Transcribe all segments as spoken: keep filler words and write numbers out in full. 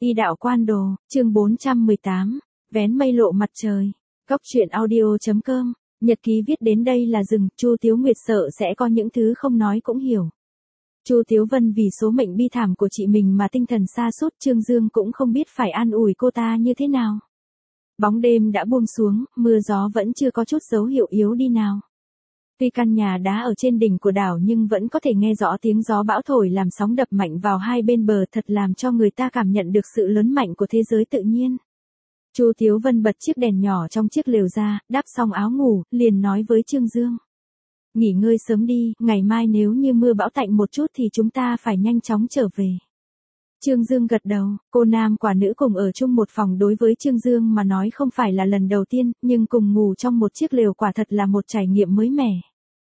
Y đạo quan đồ, chương bốn trăm mười tám, vén mây lộ mặt trời. Góc truyện audio chấm com, nhật ký viết đến đây là dừng, Chu Tiếu Nguyệt sợ sẽ có những thứ không nói cũng hiểu. Chu Tiếu Vân vì số mệnh bi thảm của chị mình mà tinh thần sa sút, Trương Dương cũng không biết phải an ủi cô ta như thế nào. Bóng đêm đã buông xuống, mưa gió vẫn chưa có chút dấu hiệu yếu đi nào. Tuy căn nhà đá ở trên đỉnh của đảo nhưng vẫn có thể nghe rõ tiếng gió bão thổi làm sóng đập mạnh vào hai bên bờ, thật làm cho người ta cảm nhận được sự lớn mạnh của thế giới tự nhiên. Chu Tiếu Vân bật chiếc đèn nhỏ trong chiếc lều ra, đắp xong áo ngủ, liền nói với Trương Dương. Nghỉ ngơi sớm đi, ngày mai nếu như mưa bão tạnh một chút thì chúng ta phải nhanh chóng trở về. Trương Dương gật đầu, cô nam quả nữ cùng ở chung một phòng đối với Trương Dương mà nói không phải là lần đầu tiên, nhưng cùng ngủ trong một chiếc lều quả thật là một trải nghiệm mới mẻ.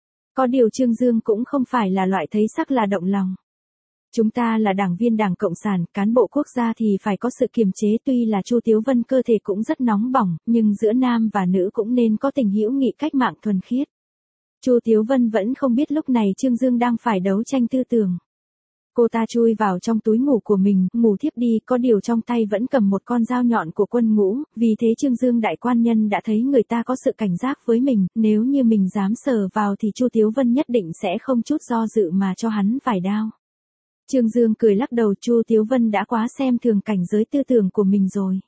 Có điều Trương Dương cũng không phải là loại thấy sắc là động lòng. Chúng ta là đảng viên Đảng Cộng sản, cán bộ quốc gia thì phải có sự kiềm chế, tuy là Chu Tiếu Vân cơ thể cũng rất nóng bỏng, nhưng giữa nam và nữ cũng nên có tình hữu nghị cách mạng thuần khiết. Chu Tiếu Vân vẫn không biết lúc này Trương Dương đang phải đấu tranh tư tưởng. Cô ta chui vào trong túi ngủ của mình, ngủ thiếp đi, có điều trong tay vẫn cầm một con dao nhọn của quân ngũ, vì thế Trương Dương đại quan nhân đã thấy người ta có sự cảnh giác với mình, nếu như mình dám sờ vào thì Chu Tiếu Vân nhất định sẽ không chút do dự mà cho hắn vài đao. Trương Dương cười lắc đầu, Chu Tiếu Vân đã quá xem thường cảnh giới tư tưởng của mình rồi.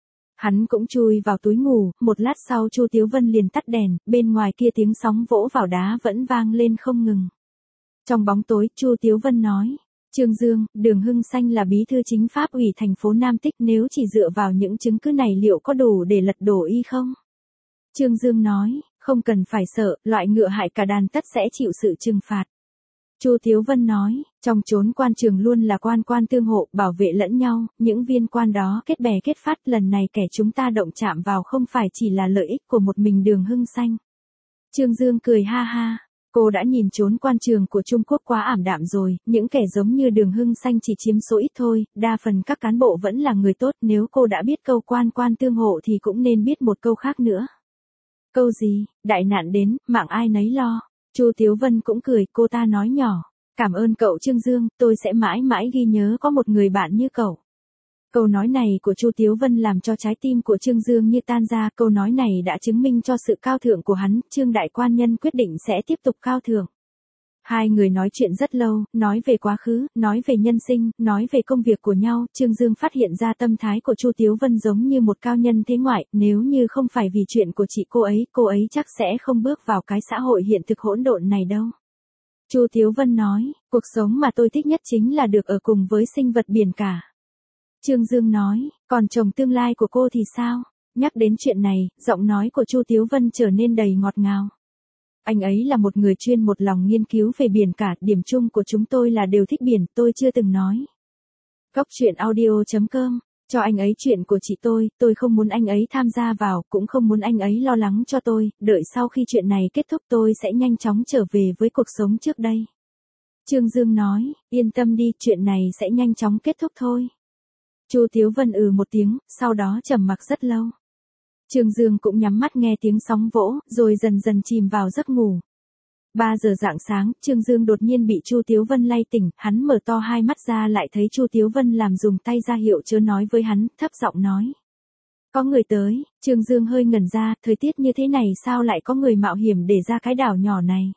Hắn cũng chui vào túi ngủ, một lát sau Chu Tiếu Vân liền tắt đèn, bên ngoài kia tiếng sóng vỗ vào đá vẫn vang lên không ngừng. Trong bóng tối, Chu Tiếu Vân nói. Trương Dương, Đường Hưng Xanh là bí thư chính pháp ủy thành phố Nam Tích, nếu chỉ dựa vào những chứng cứ này liệu có đủ để lật đổ y không? Trương Dương nói, không cần phải sợ, loại ngựa hại cả đàn tất sẽ chịu sự trừng phạt. Chu Tiếu Vân nói, trong chốn quan trường luôn là quan quan tương hộ, bảo vệ lẫn nhau, những viên quan đó kết bè kết phát, lần này kẻ chúng ta động chạm vào không phải chỉ là lợi ích của một mình Đường Hưng Xanh. Trương Dương cười ha ha. Cô đã nhìn chốn quan trường của Trung Quốc quá ảm đạm rồi, những kẻ giống như Đường Hưng Xanh chỉ chiếm số ít thôi, đa phần các cán bộ vẫn là người tốt, nếu cô đã biết câu quan quan tương hộ thì cũng nên biết một câu khác nữa. Câu gì? Đại nạn đến, mạng ai nấy lo. Chu Tiếu Vân cũng cười, cô ta nói nhỏ, cảm ơn cậu Trương Dương, tôi sẽ mãi mãi ghi nhớ có một người bạn như cậu. Câu nói này của Chu Tiếu Vân làm cho trái tim của Trương Dương như tan ra, câu nói này đã chứng minh cho sự cao thượng của hắn, Trương đại quan nhân quyết định sẽ tiếp tục cao thượng. Hai người nói chuyện rất lâu, nói về quá khứ, nói về nhân sinh, nói về công việc của nhau, Trương Dương phát hiện ra tâm thái của Chu Tiếu Vân giống như một cao nhân thế ngoại, nếu như không phải vì chuyện của chị cô ấy, cô ấy chắc sẽ không bước vào cái xã hội hiện thực hỗn độn này đâu. Chu Tiếu Vân nói, cuộc sống mà tôi thích nhất chính là được ở cùng với sinh vật biển cả. Trương Dương nói, còn chồng tương lai của cô thì sao? Nhắc đến chuyện này, giọng nói của Chu Tiếu Vân trở nên đầy ngọt ngào. Anh ấy là một người chuyên một lòng nghiên cứu về biển cả, điểm chung của chúng tôi là đều thích biển, tôi chưa từng nói. Góc truyện audio chấm com, cho anh ấy chuyện của chị tôi, tôi không muốn anh ấy tham gia vào, cũng không muốn anh ấy lo lắng cho tôi, đợi sau khi chuyện này kết thúc tôi sẽ nhanh chóng trở về với cuộc sống trước đây. Trương Dương nói, yên tâm đi, chuyện này sẽ nhanh chóng kết thúc thôi. Chu Tiếu Vân ừ một tiếng, sau đó trầm mặc rất lâu. Trương Dương cũng nhắm mắt nghe tiếng sóng vỗ, rồi dần dần chìm vào giấc ngủ. ba giờ rạng sáng, Trương Dương đột nhiên bị Chu Tiếu Vân lay tỉnh, hắn mở to hai mắt ra lại thấy Chu Tiếu Vân làm dùng tay ra hiệu chớ nói với hắn, thấp giọng nói. Có người tới, Trương Dương hơi ngẩn ra, thời tiết như thế này sao lại có người mạo hiểm để ra cái đảo nhỏ này.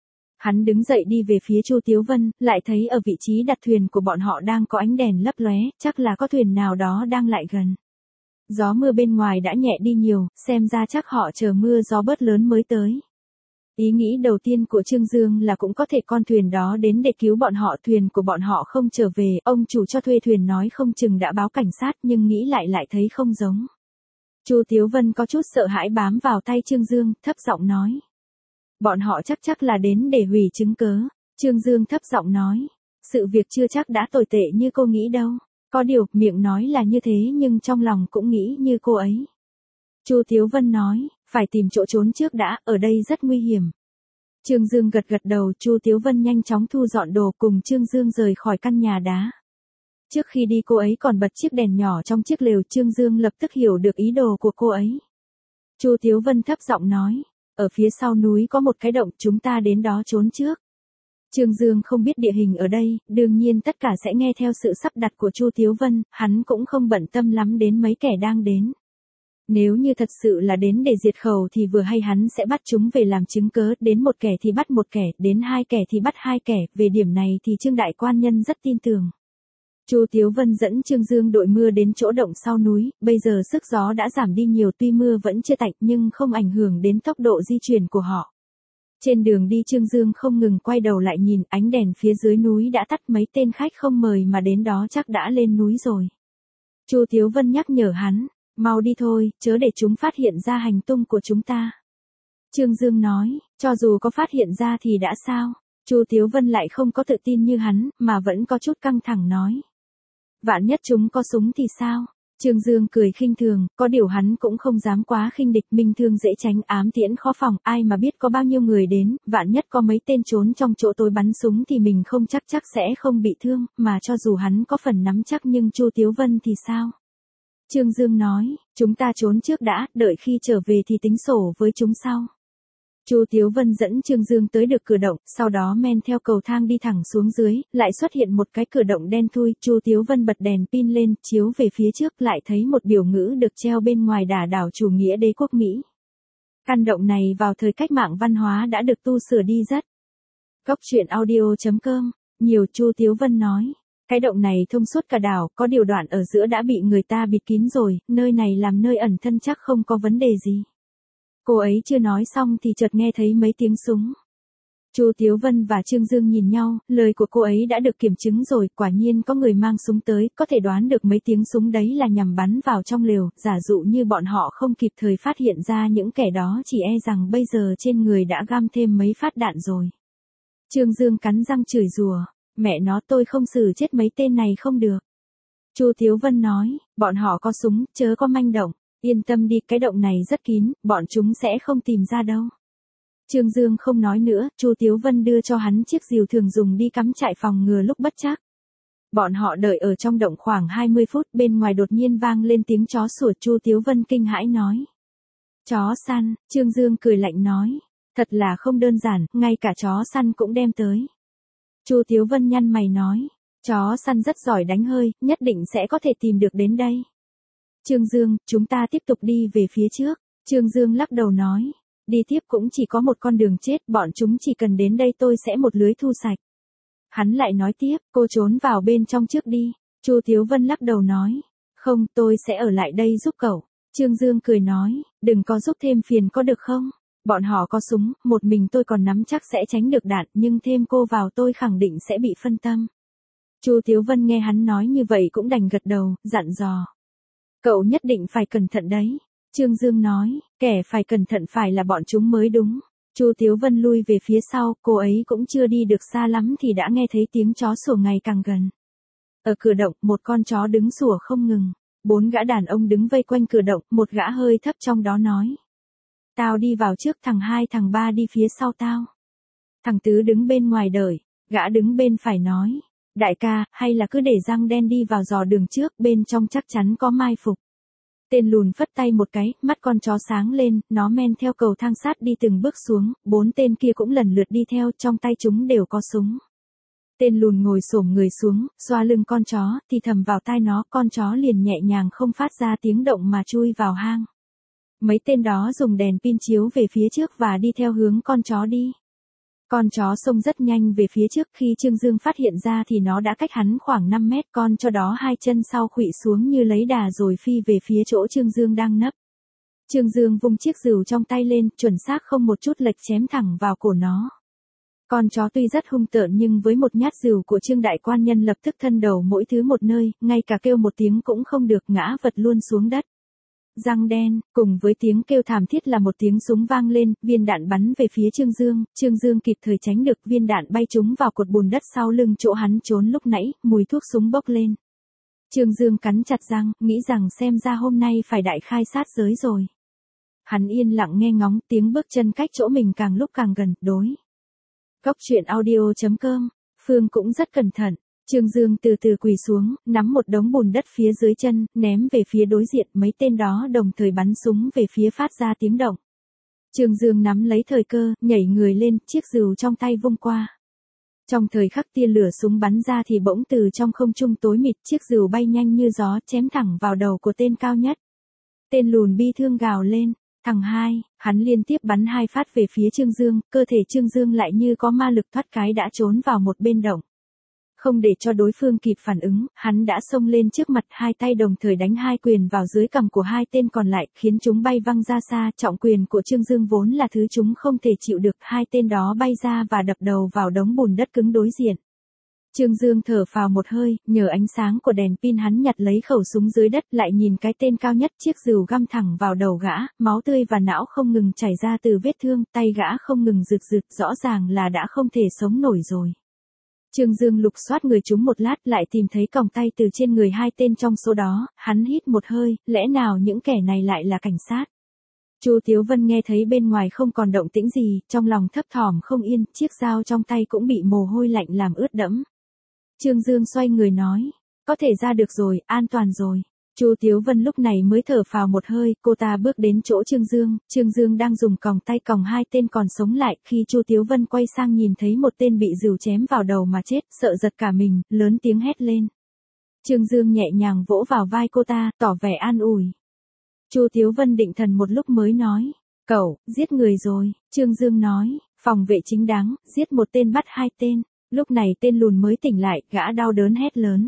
Hắn đứng dậy đi về phía Chu Tiếu Vân, lại thấy ở vị trí đặt thuyền của bọn họ đang có ánh đèn lấp lóe, chắc là có thuyền nào đó đang lại gần. Gió mưa bên ngoài đã nhẹ đi nhiều, xem ra chắc họ chờ mưa gió bớt lớn mới tới. Ý nghĩ đầu tiên của Trương Dương là cũng có thể con thuyền đó đến để cứu bọn họ, thuyền của bọn họ không trở về, ông chủ cho thuê thuyền nói không chừng đã báo cảnh sát, nhưng nghĩ lại lại thấy không giống. Chu Tiếu Vân có chút sợ hãi bám vào tay Trương Dương, thấp giọng nói. Bọn họ chắc chắc là đến để hủy chứng cớ. Trương Dương thấp giọng nói. Sự việc chưa chắc đã tồi tệ như cô nghĩ đâu. Có điều, miệng nói là như thế nhưng trong lòng cũng nghĩ như cô ấy. Chu Tiếu Vân nói, phải tìm chỗ trốn trước đã, ở đây rất nguy hiểm. Trương Dương gật gật đầu, Chu Tiếu Vân nhanh chóng thu dọn đồ cùng Trương Dương rời khỏi căn nhà đá. Trước khi đi cô ấy còn bật chiếc đèn nhỏ trong chiếc lều, Trương Dương lập tức hiểu được ý đồ của cô ấy. Chu Tiếu Vân thấp giọng nói. Ở phía sau núi có một cái động, chúng ta đến đó trốn trước. Trương Dương không biết địa hình ở đây, đương nhiên tất cả sẽ nghe theo sự sắp đặt của Chu Tiếu Vân, hắn cũng không bận tâm lắm đến mấy kẻ đang đến. Nếu như thật sự là đến để diệt khẩu thì vừa hay hắn sẽ bắt chúng về làm chứng cớ, đến một kẻ thì bắt một kẻ, đến hai kẻ thì bắt hai kẻ, về điểm này thì Trương Đại Quan Nhân rất tin tưởng. Chu Tiếu Vân dẫn Trương Dương đội mưa đến chỗ động sau núi, bây giờ sức gió đã giảm đi nhiều, tuy mưa vẫn chưa tạnh nhưng không ảnh hưởng đến tốc độ di chuyển của họ. Trên đường đi Trương Dương không ngừng quay đầu lại nhìn, ánh đèn phía dưới núi đã tắt, mấy tên khách không mời mà đến đó chắc đã lên núi rồi. Chu Tiếu Vân nhắc nhở hắn, mau đi thôi, chớ để chúng phát hiện ra hành tung của chúng ta. Trương Dương nói, cho dù có phát hiện ra thì đã sao? Chu Tiếu Vân lại không có tự tin như hắn, mà vẫn có chút căng thẳng nói. Vạn nhất chúng có súng thì sao? Trương Dương cười khinh thường, có điều hắn cũng không dám quá khinh địch, minh thương dễ tránh, ám tiễn khó phòng, ai mà biết có bao nhiêu người đến, vạn nhất có mấy tên trốn trong chỗ tối bắn súng thì mình không chắc chắc sẽ không bị thương, mà cho dù hắn có phần nắm chắc nhưng Chu Tiếu Vân thì sao? Trương Dương nói, chúng ta trốn trước đã, đợi khi trở về thì tính sổ với chúng sau. Chu Tiếu Vân dẫn Trương Dương tới được cửa động, sau đó men theo cầu thang đi thẳng xuống dưới, lại xuất hiện một cái cửa động đen thui, Chu Tiếu Vân bật đèn pin lên, chiếu về phía trước, lại thấy một biểu ngữ được treo bên ngoài đả đảo chủ nghĩa đế quốc Mỹ. Căn động này vào thời cách mạng văn hóa đã được tu sửa đi rất. Góc truyện audio chấm com, nhiều Chu Tiếu Vân nói. Cái động này thông suốt cả đảo, có điều đoạn ở giữa đã bị người ta bịt kín rồi, nơi này làm nơi ẩn thân chắc không có vấn đề gì. Cô ấy chưa nói xong thì chợt nghe thấy mấy tiếng súng. Chu Tiếu Vân và Trương Dương nhìn nhau, lời của cô ấy đã được kiểm chứng rồi, quả nhiên có người mang súng tới, có thể đoán được mấy tiếng súng đấy là nhằm bắn vào trong lều, giả dụ như bọn họ không kịp thời phát hiện ra những kẻ đó chỉ e rằng bây giờ trên người đã găm thêm mấy phát đạn rồi. Trương Dương cắn răng chửi rủa, mẹ nó, tôi không xử chết mấy tên này không được. Chu Tiếu Vân nói, bọn họ có súng, chớ có manh động. Yên tâm đi, cái động này rất kín, bọn chúng sẽ không tìm ra đâu. Trương Dương không nói nữa, Chu Tiếu Vân đưa cho hắn chiếc rìu thường dùng đi cắm trại phòng ngừa lúc bất trắc. Bọn họ đợi ở trong động khoảng hai mươi phút, bên ngoài đột nhiên vang lên tiếng chó sủa, Chu Tiếu Vân kinh hãi nói. Chó săn, Trương Dương cười lạnh nói. Thật là không đơn giản, ngay cả chó săn cũng đem tới. Chu Tiếu Vân nhăn mày nói. Chó săn rất giỏi đánh hơi, nhất định sẽ có thể tìm được đến đây. Trương Dương, chúng ta tiếp tục đi về phía trước. Trương Dương lắc đầu nói. Đi tiếp cũng chỉ có một con đường chết, bọn chúng chỉ cần đến đây tôi sẽ một lưới thu sạch. Hắn lại nói tiếp, cô trốn vào bên trong trước đi. Chu Tiếu Vân lắc đầu nói. Không, tôi sẽ ở lại đây giúp cậu. Trương Dương cười nói, đừng có giúp thêm phiền có được không? Bọn họ có súng, một mình tôi còn nắm chắc sẽ tránh được đạn, nhưng thêm cô vào tôi khẳng định sẽ bị phân tâm. Chu Tiếu Vân nghe hắn nói như vậy cũng đành gật đầu, dặn dò. Cậu nhất định phải cẩn thận đấy. Trương Dương nói, kẻ phải cẩn thận phải là bọn chúng mới đúng. Chu Tiếu Vân lui về phía sau, cô ấy cũng chưa đi được xa lắm thì đã nghe thấy tiếng chó sủa ngày càng gần. Ở cửa động, một con chó đứng sủa không ngừng. Bốn gã đàn ông đứng vây quanh cửa động, một gã hơi thấp trong đó nói. Tao đi vào trước, thằng hai thằng ba đi phía sau tao. Thằng tứ đứng bên ngoài đợi, gã đứng bên phải nói. Đại ca, hay là cứ để răng đen đi vào dò đường trước, bên trong chắc chắn có mai phục. Tên lùn phất tay một cái, mắt con chó sáng lên, nó men theo cầu thang sát đi từng bước xuống, bốn tên kia cũng lần lượt đi theo, trong tay chúng đều có súng. Tên lùn ngồi xổm người xuống, xoa lưng con chó, thì thầm vào tai nó, con chó liền nhẹ nhàng không phát ra tiếng động mà chui vào hang. Mấy tên đó dùng đèn pin chiếu về phía trước và đi theo hướng con chó đi. Con chó xông rất nhanh về phía trước, khi Trương Dương phát hiện ra thì nó đã cách hắn khoảng năm mét, con chó đó hai chân sau khuỵu xuống như lấy đà rồi phi về phía chỗ Trương Dương đang nấp. Trương Dương vung chiếc rìu trong tay lên, chuẩn xác không một chút lệch chém thẳng vào cổ nó. Con chó tuy rất hung tợn nhưng với một nhát rìu của Trương Đại Quan Nhân lập tức thân đầu mỗi thứ một nơi, ngay cả kêu một tiếng cũng không được, ngã vật luôn xuống đất. Răng đen, cùng với tiếng kêu thảm thiết là một tiếng súng vang lên, viên đạn bắn về phía Trương Dương, Trương Dương kịp thời tránh được, viên đạn bay trúng vào cột bùn đất sau lưng chỗ hắn trốn lúc nãy, mùi thuốc súng bốc lên. Trương Dương cắn chặt răng, nghĩ rằng xem ra hôm nay phải đại khai sát giới rồi. Hắn yên lặng nghe ngóng, tiếng bước chân cách chỗ mình càng lúc càng gần, đối. Góc truyện audio chấm com, Phương cũng rất cẩn thận. Trương Dương từ từ quỳ xuống, nắm một đống bùn đất phía dưới chân, ném về phía đối diện, mấy tên đó đồng thời bắn súng về phía phát ra tiếng động. Trương Dương nắm lấy thời cơ, nhảy người lên, chiếc rìu trong tay vung qua. Trong thời khắc tia lửa súng bắn ra thì bỗng từ trong không trung tối mịt chiếc rìu bay nhanh như gió chém thẳng vào đầu của tên cao nhất. Tên lùn bi thương gào lên, thằng hai, hắn liên tiếp bắn hai phát về phía Trương Dương, cơ thể Trương Dương lại như có ma lực thoát cái đã trốn vào một bên động. Không để cho đối phương kịp phản ứng, hắn đã xông lên trước mặt, hai tay đồng thời đánh hai quyền vào dưới cằm của hai tên còn lại, khiến chúng bay văng ra xa. Trọng quyền của Trương Dương vốn là thứ chúng không thể chịu được, hai tên đó bay ra và đập đầu vào đống bùn đất cứng đối diện. Trương Dương thở phào một hơi, nhờ ánh sáng của đèn pin hắn nhặt lấy khẩu súng dưới đất, lại nhìn cái tên cao nhất, chiếc rìu găm thẳng vào đầu gã, máu tươi và não không ngừng chảy ra từ vết thương, tay gã không ngừng rực rực, rõ ràng là đã không thể sống nổi rồi. Trương Dương lục soát người chúng một lát lại tìm thấy còng tay từ trên người hai tên trong số đó, hắn hít một hơi, lẽ nào những kẻ này lại là cảnh sát. Chu Tiếu Vân nghe thấy bên ngoài không còn động tĩnh gì, trong lòng thấp thỏm không yên, chiếc dao trong tay cũng bị mồ hôi lạnh làm ướt đẫm. Trương Dương xoay người nói, có thể ra được rồi, an toàn rồi. Chu Tiếu Vân lúc này mới thở phào một hơi, cô ta bước đến chỗ Trương Dương, Trương Dương đang dùng còng tay còng hai tên còn sống lại, khi Chu Tiếu Vân quay sang nhìn thấy một tên bị rìu chém vào đầu mà chết, sợ giật cả mình, lớn tiếng hét lên. Trương Dương nhẹ nhàng vỗ vào vai cô ta, tỏ vẻ an ủi. Chu Tiếu Vân định thần một lúc mới nói, cậu, giết người rồi. Trương Dương nói, phòng vệ chính đáng, giết một tên bắt hai tên. Lúc này tên lùn mới tỉnh lại, gã đau đớn hét lớn.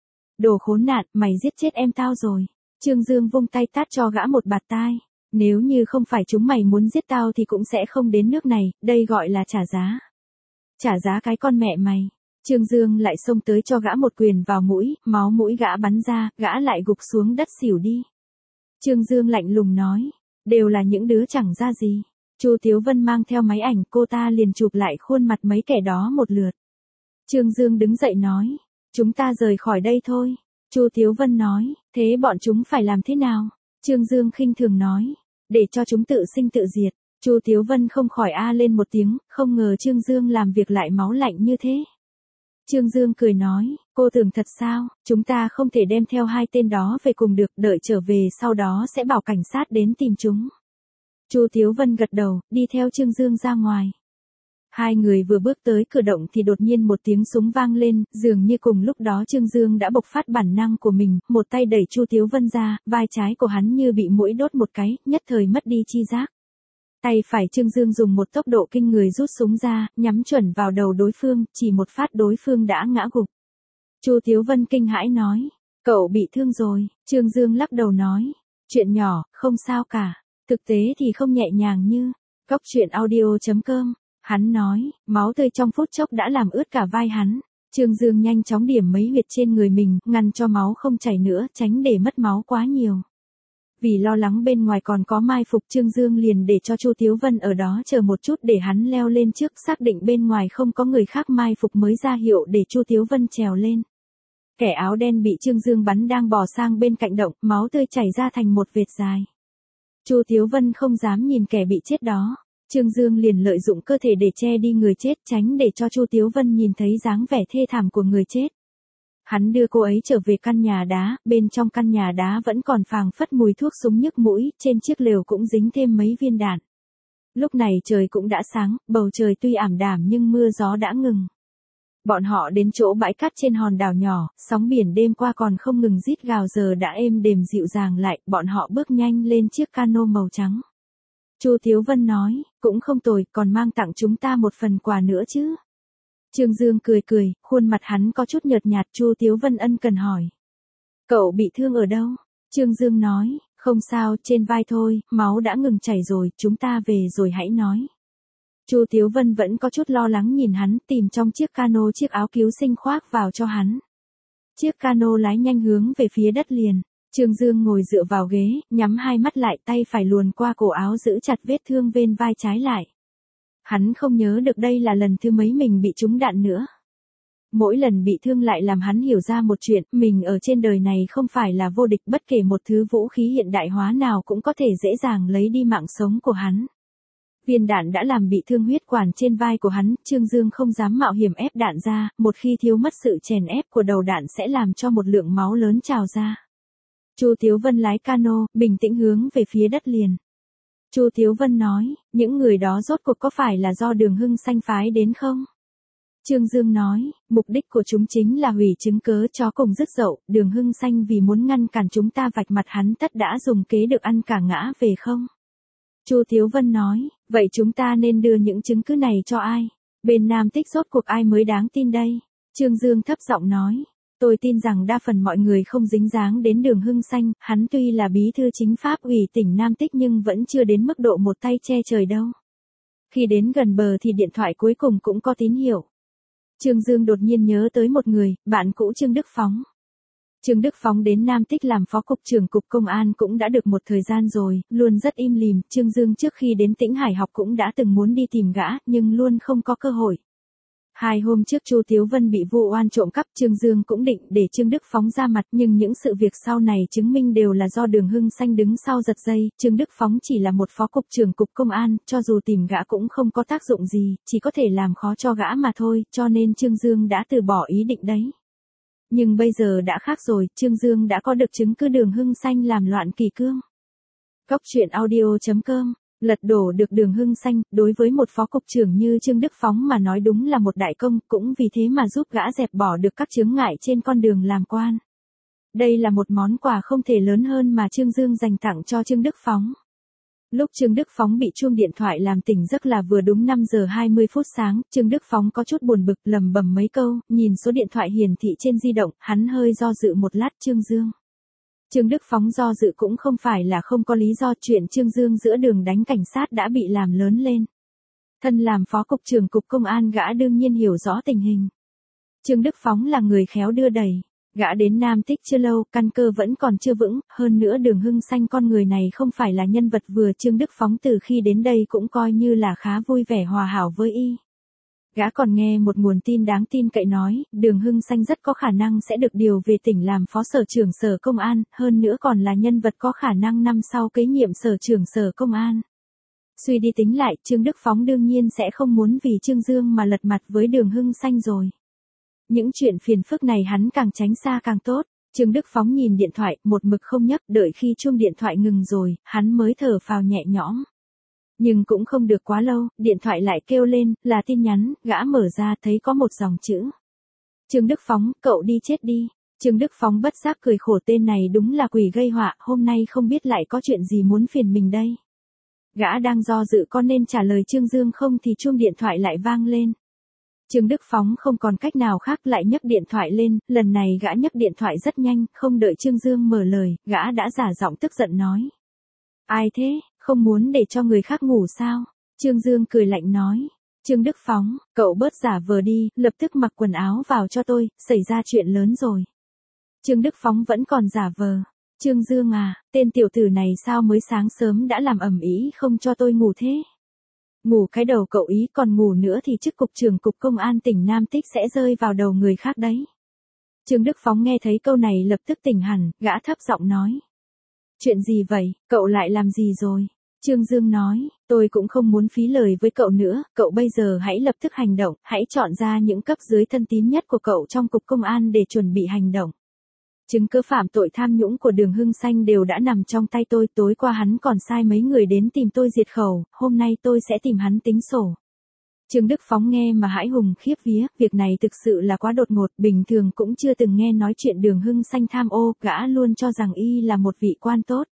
Đồ khốn nạn, mày giết chết em tao rồi. Trương Dương vung tay tát cho gã một bạt tai. Nếu như không phải chúng mày muốn giết tao thì cũng sẽ không đến nước này, đây gọi là trả giá. Trả giá cái con mẹ mày. Trương Dương lại xông tới cho gã một quyền vào mũi, máu mũi gã bắn ra, gã lại gục xuống đất xỉu đi. Trương Dương lạnh lùng nói, đều là những đứa chẳng ra gì. Chu Tiếu Vân mang theo máy ảnh, cô ta liền chụp lại khuôn mặt mấy kẻ đó một lượt. Trương Dương đứng dậy nói, chúng ta rời khỏi đây thôi. Chu Tiếu Vân nói, thế bọn chúng phải làm thế nào? Trương Dương khinh thường nói, để cho chúng tự sinh tự diệt. Chu Tiếu Vân không khỏi a lên một tiếng, không ngờ Trương Dương làm việc lại máu lạnh như thế. Trương Dương cười nói, cô tưởng thật sao, chúng ta không thể đem theo hai tên đó về cùng được, đợi trở về sau đó sẽ bảo cảnh sát đến tìm chúng. Chu Tiếu Vân gật đầu, đi theo Trương Dương ra ngoài. Hai người vừa bước tới cửa động thì đột nhiên một tiếng súng vang lên, dường như cùng lúc đó Trương Dương đã bộc phát bản năng của mình, một tay đẩy Chu Tiếu Vân ra, vai trái của hắn như bị muỗi đốt một cái, nhất thời mất đi chi giác. Tay phải Trương Dương dùng một tốc độ kinh người rút súng ra, nhắm chuẩn vào đầu đối phương, chỉ một phát đối phương đã ngã gục. Chu Tiếu Vân kinh hãi nói, cậu bị thương rồi. Trương Dương lắc đầu nói, chuyện nhỏ, không sao cả. Thực tế thì không nhẹ nhàng như, Cóc Truyện Audio chấm com. Hắn nói, máu tươi trong phút chốc đã làm ướt cả vai hắn. Trương Dương nhanh chóng điểm mấy huyệt trên người mình, ngăn cho máu không chảy nữa, tránh để mất máu quá nhiều. Vì lo lắng bên ngoài còn có mai phục, Trương Dương liền để cho Chu Tiếu Vân ở đó chờ một chút để hắn leo lên trước, xác định bên ngoài không có người khác mai phục mới ra hiệu để Chu Tiếu Vân trèo lên. Kẻ áo đen bị Trương Dương bắn đang bò sang bên cạnh động, máu tươi chảy ra thành một vệt dài. Chu Tiếu Vân không dám nhìn kẻ bị chết đó. Trương Dương liền lợi dụng cơ thể để che đi người chết, tránh để cho Chu Tiếu Vân nhìn thấy dáng vẻ thê thảm của người chết. Hắn đưa cô ấy trở về căn nhà đá, bên trong căn nhà đá vẫn còn phảng phất mùi thuốc súng nhức mũi, trên chiếc lều cũng dính thêm mấy viên đạn. Lúc này trời cũng đã sáng, bầu trời tuy ảm đạm nhưng mưa gió đã ngừng. Bọn họ đến chỗ bãi cát trên hòn đảo nhỏ, sóng biển đêm qua còn không ngừng rít gào giờ đã êm đềm dịu dàng lại, bọn họ bước nhanh lên chiếc cano màu trắng. Chu Tiếu Vân nói, cũng không tồi, còn mang tặng chúng ta một phần quà nữa chứ. Trương Dương cười cười, khuôn mặt hắn có chút nhợt nhạt. Chu Tiếu Vân ân cần hỏi, cậu bị thương ở đâu? Trương Dương nói, không sao, trên vai thôi, máu đã ngừng chảy rồi, chúng ta về rồi hãy nói. Chu Tiếu Vân vẫn có chút lo lắng nhìn hắn, tìm trong chiếc cano chiếc áo cứu sinh khoác vào cho hắn. Chiếc cano lái nhanh hướng về phía đất liền. Trương Dương ngồi dựa vào ghế, nhắm hai mắt lại, tay phải luồn qua cổ áo giữ chặt vết thương bên vai trái lại. Hắn không nhớ được đây là lần thứ mấy mình bị trúng đạn nữa. Mỗi lần bị thương lại làm hắn hiểu ra một chuyện, mình ở trên đời này không phải là vô địch, bất kể một thứ vũ khí hiện đại hóa nào cũng có thể dễ dàng lấy đi mạng sống của hắn. Viên đạn đã làm bị thương huyết quản trên vai của hắn, Trương Dương không dám mạo hiểm ép đạn ra, một khi thiếu mất sự chèn ép của đầu đạn sẽ làm cho một lượng máu lớn trào ra. Chu Tiếu Vân lái cano, bình tĩnh hướng về phía đất liền. Chu Tiếu Vân nói, những người đó rốt cuộc có phải là do Đường Hưng Xanh phái đến không? Trương Dương nói, mục đích của chúng chính là hủy chứng cớ chó cùng dứt dậu, Đường Hưng Xanh vì muốn ngăn cản chúng ta vạch mặt hắn tất đã dùng kế được ăn cả ngã về không? Chu Thiếu Vân nói, vậy chúng ta nên đưa những chứng cứ này cho ai? Bên Nam Tích rốt cuộc ai mới đáng tin đây? Trương Dương thấp giọng nói, tôi tin rằng đa phần mọi người không dính dáng đến Đường Hưng Xanh, hắn tuy là bí thư chính pháp ủy tỉnh Nam Tích nhưng vẫn chưa đến mức độ một tay che trời đâu. Khi đến gần bờ thì điện thoại cuối cùng cũng có tín hiệu. Trương Dương đột nhiên nhớ tới một người, bạn cũ Trương Đức Phóng. Trương Đức Phóng đến Nam Tích làm phó cục trưởng cục công an cũng đã được một thời gian rồi, luôn rất im lìm. Trương Dương trước khi đến Tĩnh Hải học cũng đã từng muốn đi tìm gã, nhưng luôn không có cơ hội. Hai hôm trước Chu Thiếu Vân bị vu oan trộm cắp, Trương Dương cũng định để Trương Đức Phóng ra mặt, nhưng những sự việc sau này chứng minh đều là do Đường Hưng Xanh đứng sau giật dây. Trương Đức Phóng chỉ là một phó cục trưởng cục công an, cho dù tìm gã cũng không có tác dụng gì, chỉ có thể làm khó cho gã mà thôi, cho nên Trương Dương đã từ bỏ ý định đấy. Nhưng bây giờ đã khác rồi, Trương Dương đã có được chứng cứ Đường Hưng Xanh làm loạn kỷ cương. Góc truyện audio chấm com, lật đổ được Đường Hưng Xanh, đối với một phó cục trưởng như Trương Đức Phóng mà nói đúng là một đại công, cũng vì thế mà giúp gã dẹp bỏ được các chướng ngại trên con đường làm quan. Đây là một món quà không thể lớn hơn mà Trương Dương dành tặng cho Trương Đức Phóng. Lúc Trương Đức Phóng bị chuông điện thoại làm tỉnh giấc là vừa đúng năm giờ hai mươi phút sáng, Trương Đức Phóng có chút buồn bực lầm bầm mấy câu, nhìn số điện thoại hiển thị trên di động, hắn hơi do dự một lát. Trương Dương. Trương Đức Phóng do dự cũng không phải là không có lý do, chuyện Trương Dương giữa đường đánh cảnh sát đã bị làm lớn lên. Thân làm phó cục trưởng cục công an gã đương nhiên hiểu rõ tình hình. Trương Đức Phóng là người khéo đưa đẩy. Gã đến Nam Tích chưa lâu, căn cơ vẫn còn chưa vững, hơn nữa Đường Hưng Xanh con người này không phải là nhân vật vừa. Trương Đức Phóng từ khi đến đây cũng coi như là khá vui vẻ hòa hảo với y. Gã còn nghe một nguồn tin đáng tin cậy nói, Đường Hưng Xanh rất có khả năng sẽ được điều về tỉnh làm phó sở trưởng sở công an, hơn nữa còn là nhân vật có khả năng năm sau kế nhiệm sở trưởng sở công an. Suy đi tính lại, Trương Đức Phóng đương nhiên sẽ không muốn vì Trương Dương mà lật mặt với Đường Hưng Xanh rồi. Những chuyện phiền phức này hắn càng tránh xa càng tốt. Trương Đức Phóng nhìn điện thoại, một mực không nhấc, đợi khi chuông điện thoại ngừng rồi, hắn mới thở phào nhẹ nhõm. Nhưng cũng không được quá lâu, điện thoại lại kêu lên, là tin nhắn, gã mở ra thấy có một dòng chữ. Trương Đức Phóng, cậu đi chết đi. Trương Đức Phóng bất giác cười khổ, tên này đúng là quỷ gây họa, hôm nay không biết lại có chuyện gì muốn phiền mình đây. Gã đang do dự có nên trả lời Trương Dương không thì chuông điện thoại lại vang lên. Trương Đức Phóng không còn cách nào khác lại nhấc điện thoại lên, lần này gã nhấc điện thoại rất nhanh, không đợi Trương Dương mở lời, gã đã giả giọng tức giận nói. Ai thế, không muốn để cho người khác ngủ sao? Trương Dương cười lạnh nói. Trương Đức Phóng, cậu bớt giả vờ đi, lập tức mặc quần áo vào cho tôi, xảy ra chuyện lớn rồi. Trương Đức Phóng vẫn còn giả vờ. Trương Dương à, tên tiểu tử này sao mới sáng sớm đã làm ầm ĩ không cho tôi ngủ thế? Ngủ cái đầu cậu ý, còn ngủ nữa thì chức cục trưởng cục công an tỉnh Nam Tích sẽ rơi vào đầu người khác đấy. Trương Đức Phóng nghe thấy câu này lập tức tỉnh hẳn, gã thấp giọng nói. Chuyện gì vậy, cậu lại làm gì rồi? Trương Dương nói, tôi cũng không muốn phí lời với cậu nữa, cậu bây giờ hãy lập tức hành động, hãy chọn ra những cấp dưới thân tín nhất của cậu trong cục công an để chuẩn bị hành động. Chứng cứ phạm tội tham nhũng của Đường Hưng Xanh đều đã nằm trong tay tôi, tối qua hắn còn sai mấy người đến tìm tôi diệt khẩu, hôm nay tôi sẽ tìm hắn tính sổ. Trương Đức Phóng nghe mà hãi hùng khiếp vía, việc này thực sự là quá đột ngột, bình thường cũng chưa từng nghe nói chuyện Đường Hưng Xanh tham ô, gã luôn cho rằng y là một vị quan tốt.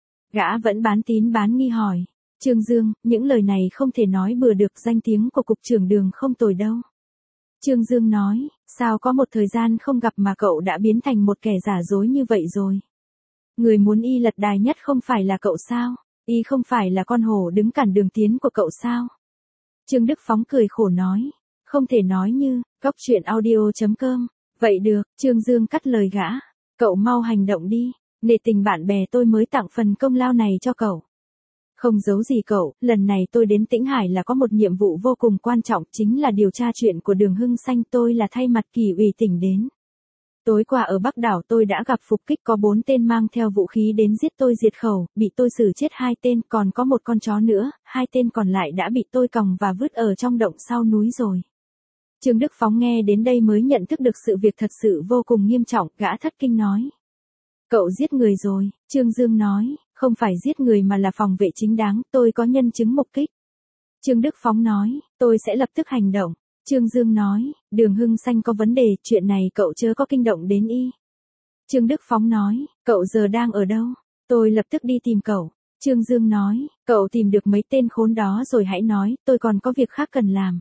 Gã vẫn bán tín bán nghi hỏi, Trương Dương, những lời này không thể nói bừa được, danh tiếng của cục trưởng Đường không tồi đâu. Trương Dương nói, sao có một thời gian không gặp mà cậu đã biến thành một kẻ giả dối như vậy rồi? Người muốn y lật đài nhất không phải là cậu sao? Y không phải là con hổ đứng cản đường tiến của cậu sao? Trương Đức Phóng cười khổ nói, không thể nói như, góc truyện audio chấm com. Vậy được, Trương Dương cắt lời gã, cậu mau hành động đi, nể tình bạn bè tôi mới tặng phần công lao này cho cậu. Không giấu gì cậu, lần này tôi đến Tĩnh Hải là có một nhiệm vụ vô cùng quan trọng, chính là điều tra chuyện của Đường Hưng Xanh, tôi là thay mặt Kỷ ủy tỉnh đến. Tối qua ở Bắc đảo tôi đã gặp phục kích có bốn tên mang theo vũ khí đến giết tôi diệt khẩu, bị tôi xử chết hai tên, còn có một con chó nữa, hai tên còn lại đã bị tôi còng và vứt ở trong động sau núi rồi. Trương Đức Phóng nghe đến đây mới nhận thức được sự việc thật sự vô cùng nghiêm trọng, gã thất kinh nói. Cậu giết người rồi, Trương Dương nói, không phải giết người mà là phòng vệ chính đáng, tôi có nhân chứng mục kích. Trương Đức Phóng nói, tôi sẽ lập tức hành động. Trương Dương nói, Đường Hưng Xanh có vấn đề, chuyện này cậu chớ có kinh động đến y. Trương Đức Phóng nói, cậu giờ đang ở đâu? Tôi lập tức đi tìm cậu. Trương Dương nói, cậu tìm được mấy tên khốn đó rồi hãy nói, tôi còn có việc khác cần làm.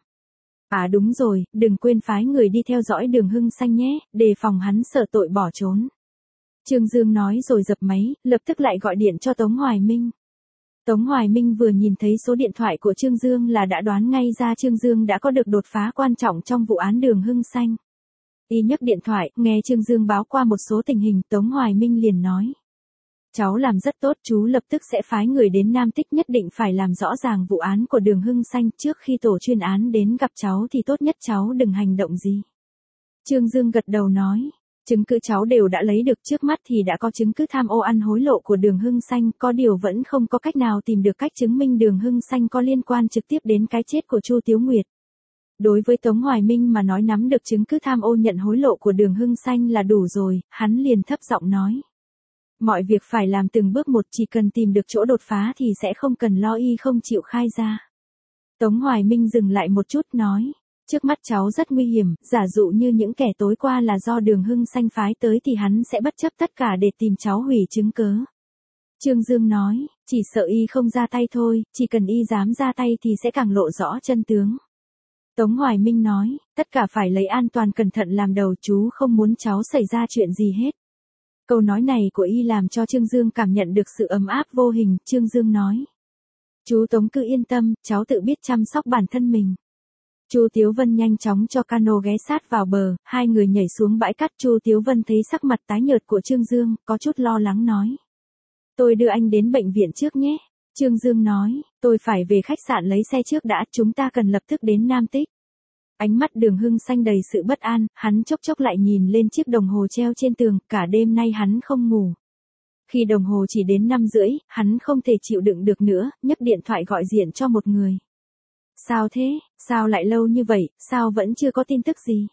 À đúng rồi, đừng quên phái người đi theo dõi Đường Hưng Xanh nhé, đề phòng hắn sợ tội bỏ trốn. Trương Dương nói rồi dập máy, lập tức lại gọi điện cho Tống Hoài Minh. Tống Hoài Minh vừa nhìn thấy số điện thoại của Trương Dương là đã đoán ngay ra Trương Dương đã có được đột phá quan trọng trong vụ án Đường Hưng Xanh. Y nhấc điện thoại, nghe Trương Dương báo qua một số tình hình, Tống Hoài Minh liền nói. Cháu làm rất tốt, chú lập tức sẽ phái người đến Nam Tích, nhất định phải làm rõ ràng vụ án của Đường Hưng Xanh, trước khi tổ chuyên án đến gặp cháu thì tốt nhất cháu đừng hành động gì. Trương Dương gật đầu nói, chứng cứ cháu đều đã lấy được, trước mắt thì đã có chứng cứ tham ô ăn hối lộ của Đường Hưng Xanh, có điều vẫn không có cách nào tìm được cách chứng minh Đường Hưng Xanh có liên quan trực tiếp đến cái chết của Chu Tiếu Nguyệt. Đối với Tống Hoài Minh mà nói nắm được chứng cứ tham ô nhận hối lộ của Đường Hưng Xanh là đủ rồi, hắn liền thấp giọng nói. Mọi việc phải làm từng bước một, chỉ cần tìm được chỗ đột phá thì sẽ không cần lo y không chịu khai ra. Tống Hoài Minh dừng lại một chút nói, trước mắt cháu rất nguy hiểm, giả dụ như những kẻ tối qua là do Đường Hưng Xanh phái tới thì hắn sẽ bất chấp tất cả để tìm cháu hủy chứng cớ. Trương Dương nói, chỉ sợ y không ra tay thôi, chỉ cần y dám ra tay thì sẽ càng lộ rõ chân tướng. Tống Hoài Minh nói, tất cả phải lấy an toàn cẩn thận làm đầu, chú không muốn cháu xảy ra chuyện gì hết. Câu nói này của y làm cho Trương Dương cảm nhận được sự ấm áp vô hình. Trương Dương nói, chú Tống cứ yên tâm, cháu tự biết chăm sóc bản thân mình. Chu Tiếu Vân nhanh chóng cho cano ghé sát vào bờ, hai người nhảy xuống bãi cát. Chu Tiếu Vân thấy sắc mặt tái nhợt của Trương Dương, có chút lo lắng nói. Tôi đưa anh đến bệnh viện trước nhé. Trương Dương nói, tôi phải về khách sạn lấy xe trước đã, chúng ta cần lập tức đến Nam Tích. Ánh mắt Đường Hưng Xanh đầy sự bất an, hắn chốc chốc lại nhìn lên chiếc đồng hồ treo trên tường, cả đêm nay hắn không ngủ. Khi đồng hồ chỉ đến năm rưỡi, hắn không thể chịu đựng được nữa, nhấc điện thoại gọi điện cho một người. Sao thế, sao lại lâu như vậy, sao vẫn chưa có tin tức gì?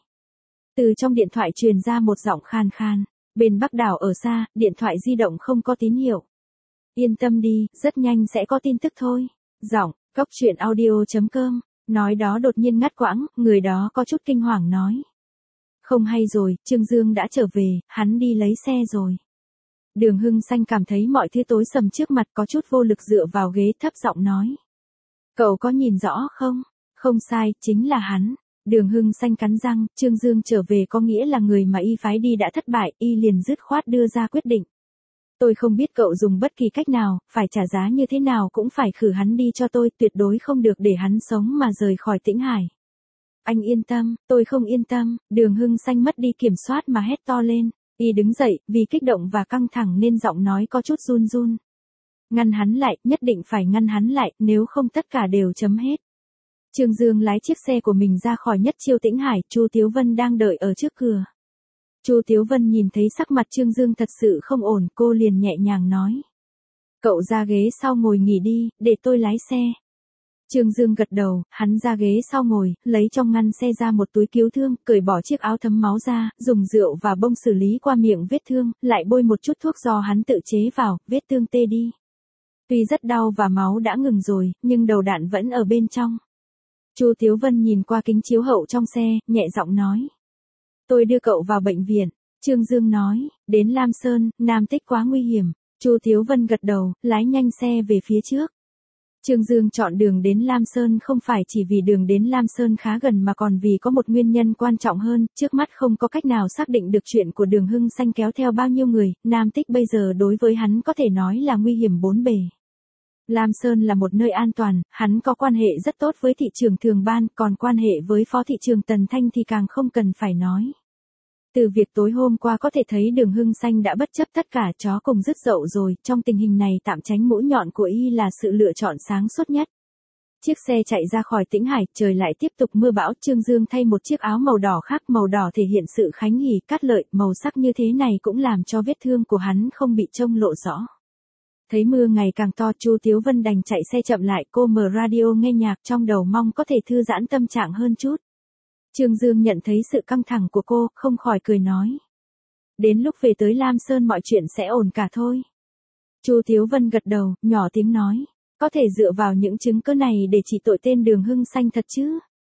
Từ trong điện thoại truyền ra một giọng khan khan, bên Bắc đảo ở xa, điện thoại di động không có tín hiệu. Yên tâm đi, rất nhanh sẽ có tin tức thôi. Giọng, cóc truyện audio chấm com. Nói đó đột nhiên ngắt quãng, người đó có chút kinh hoàng nói. Không hay rồi, Trương Dương đã trở về, hắn đi lấy xe rồi. Đường Hưng Xanh cảm thấy mọi thứ tối sầm trước mặt, có chút vô lực dựa vào ghế, thấp giọng nói. Cậu có nhìn rõ không? Không sai, chính là hắn. Đường Hưng Xanh cắn răng, Trương Dương trở về có nghĩa là người mà y phái đi đã thất bại, y liền dứt khoát đưa ra quyết định. Tôi không biết cậu dùng bất kỳ cách nào, phải trả giá như thế nào cũng phải khử hắn đi cho tôi, tuyệt đối không được để hắn sống mà rời khỏi Tĩnh Hải. Anh yên tâm, tôi không yên tâm. Đường Hưng Xanh mất đi kiểm soát mà hét to lên. Y đứng dậy, vì kích động và căng thẳng nên giọng nói có chút run run. Ngăn hắn lại, nhất định phải ngăn hắn lại, nếu không tất cả đều chấm hết. Trương Dương lái chiếc xe của mình ra khỏi Nhất Chiêu Tĩnh Hải, Chu Tiếu Vân đang đợi ở trước cửa. Chu Tiếu Vân nhìn thấy sắc mặt Trương Dương thật sự không ổn, cô liền nhẹ nhàng nói. Cậu ra ghế sau ngồi nghỉ đi, để tôi lái xe. Trương Dương gật đầu, hắn ra ghế sau ngồi, lấy trong ngăn xe ra một túi cứu thương, cởi bỏ chiếc áo thấm máu ra, dùng rượu và bông xử lý qua miệng vết thương, lại bôi một chút thuốc do hắn tự chế vào, vết thương tê đi. Tuy rất đau và máu đã ngừng rồi, nhưng đầu đạn vẫn ở bên trong. Chu Tiếu Vân nhìn qua kính chiếu hậu trong xe, nhẹ giọng nói. Tôi đưa cậu vào bệnh viện. Trương Dương nói, đến Lam Sơn, Nam Tích quá nguy hiểm. Chu Tiếu Vân gật đầu, lái nhanh xe về phía trước. Trương Dương chọn đường đến Lam Sơn không phải chỉ vì đường đến Lam Sơn khá gần mà còn vì có một nguyên nhân quan trọng hơn, trước mắt không có cách nào xác định được chuyện của Đường Hưng Xanh kéo theo bao nhiêu người, Nam Tích bây giờ đối với hắn có thể nói là nguy hiểm bốn bề. Lam Sơn là một nơi an toàn, hắn có quan hệ rất tốt với thị trường Thường Ban, còn quan hệ với phó thị trường Tần Thanh thì càng không cần phải nói. Từ việc tối hôm qua có thể thấy Đường Hưng Xanh đã bất chấp tất cả, chó cùng dứt dậu rồi, trong tình hình này tạm tránh mũi nhọn của y là sự lựa chọn sáng suốt nhất. Chiếc xe chạy ra khỏi Tĩnh Hải, trời lại tiếp tục mưa bão, Trương Dương thay một chiếc áo màu đỏ khác, màu đỏ thể hiện sự khánh hỉ, cát lợi, màu sắc như thế này cũng làm cho vết thương của hắn không bị trông lộ rõ. Thấy mưa ngày càng to, Chu Tiếu Vân đành chạy xe chậm lại, cô mở radio nghe nhạc trong đầu mong có thể thư giãn tâm trạng hơn chút. Trương Dương nhận thấy sự căng thẳng của cô, không khỏi cười nói. Đến lúc về tới Lam Sơn mọi chuyện sẽ ổn cả thôi. Chu Tiếu Vân gật đầu, nhỏ tiếng nói. Có thể dựa vào những chứng cứ này để chỉ tội tên Đường Hưng Xanh thật chứ?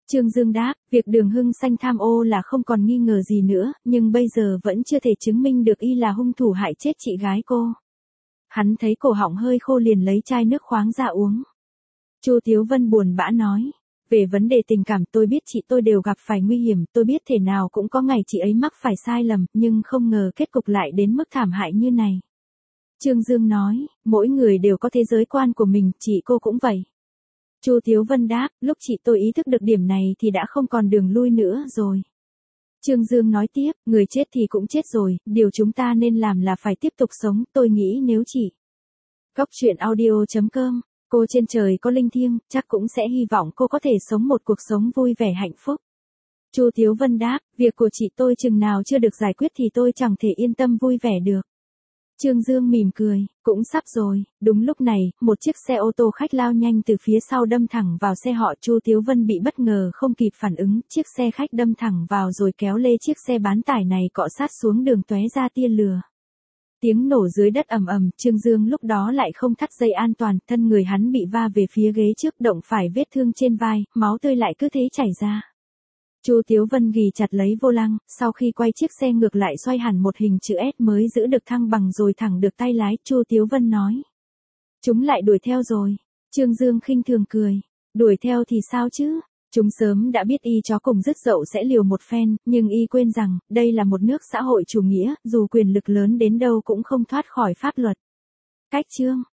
Trương Dương đáp, việc Đường Hưng Xanh tham ô là không còn nghi ngờ gì nữa, nhưng bây giờ vẫn chưa thể chứng minh được y là hung thủ hại chết chị gái cô. Hắn thấy cổ họng hơi khô liền lấy chai nước khoáng ra uống. Chu Tiếu Vân buồn bã nói, về vấn đề tình cảm tôi biết chị tôi đều gặp phải nguy hiểm, tôi biết thể nào cũng có ngày chị ấy mắc phải sai lầm, nhưng không ngờ kết cục lại đến mức thảm hại như này. Trương Dương nói, mỗi người đều có thế giới quan của mình, chị cô cũng vậy. Chu Tiếu Vân đáp, lúc chị tôi ý thức được điểm này thì đã không còn đường lui nữa rồi. Trương Dương nói tiếp, người chết thì cũng chết rồi, điều chúng ta nên làm là phải tiếp tục sống, tôi nghĩ nếu chị. Góc truyện audio chấm com, cô trên trời có linh thiêng, chắc cũng sẽ hy vọng cô có thể sống một cuộc sống vui vẻ hạnh phúc. Chu Tiếu Vân đáp, việc của chị tôi chừng nào chưa được giải quyết thì tôi chẳng thể yên tâm vui vẻ được. Trương Dương mỉm cười, cũng sắp rồi. Đúng lúc này, một chiếc xe ô tô khách lao nhanh từ phía sau đâm thẳng vào xe họ. Chu Tiếu Vân bị bất ngờ không kịp phản ứng, chiếc xe khách đâm thẳng vào rồi kéo lê chiếc xe bán tải này cọ sát xuống đường tóe ra tia lửa. Tiếng nổ dưới đất ầm ầm, Trương Dương lúc đó lại không thắt dây an toàn, thân người hắn bị va về phía ghế trước, động phải vết thương trên vai, máu tươi lại cứ thế chảy ra. Chu Tiếu Vân ghì chặt lấy vô lăng, sau khi quay chiếc xe ngược lại xoay hẳn một hình chữ S mới giữ được thăng bằng rồi thẳng được tay lái. Chu Tiếu Vân nói, chúng lại đuổi theo rồi. Trương Dương khinh thường cười, đuổi theo thì sao chứ? Chúng sớm đã biết y chó cùng dứt dậu sẽ liều một phen, nhưng y quên rằng, đây là một nước xã hội chủ nghĩa, dù quyền lực lớn đến đâu cũng không thoát khỏi pháp luật. Cách chương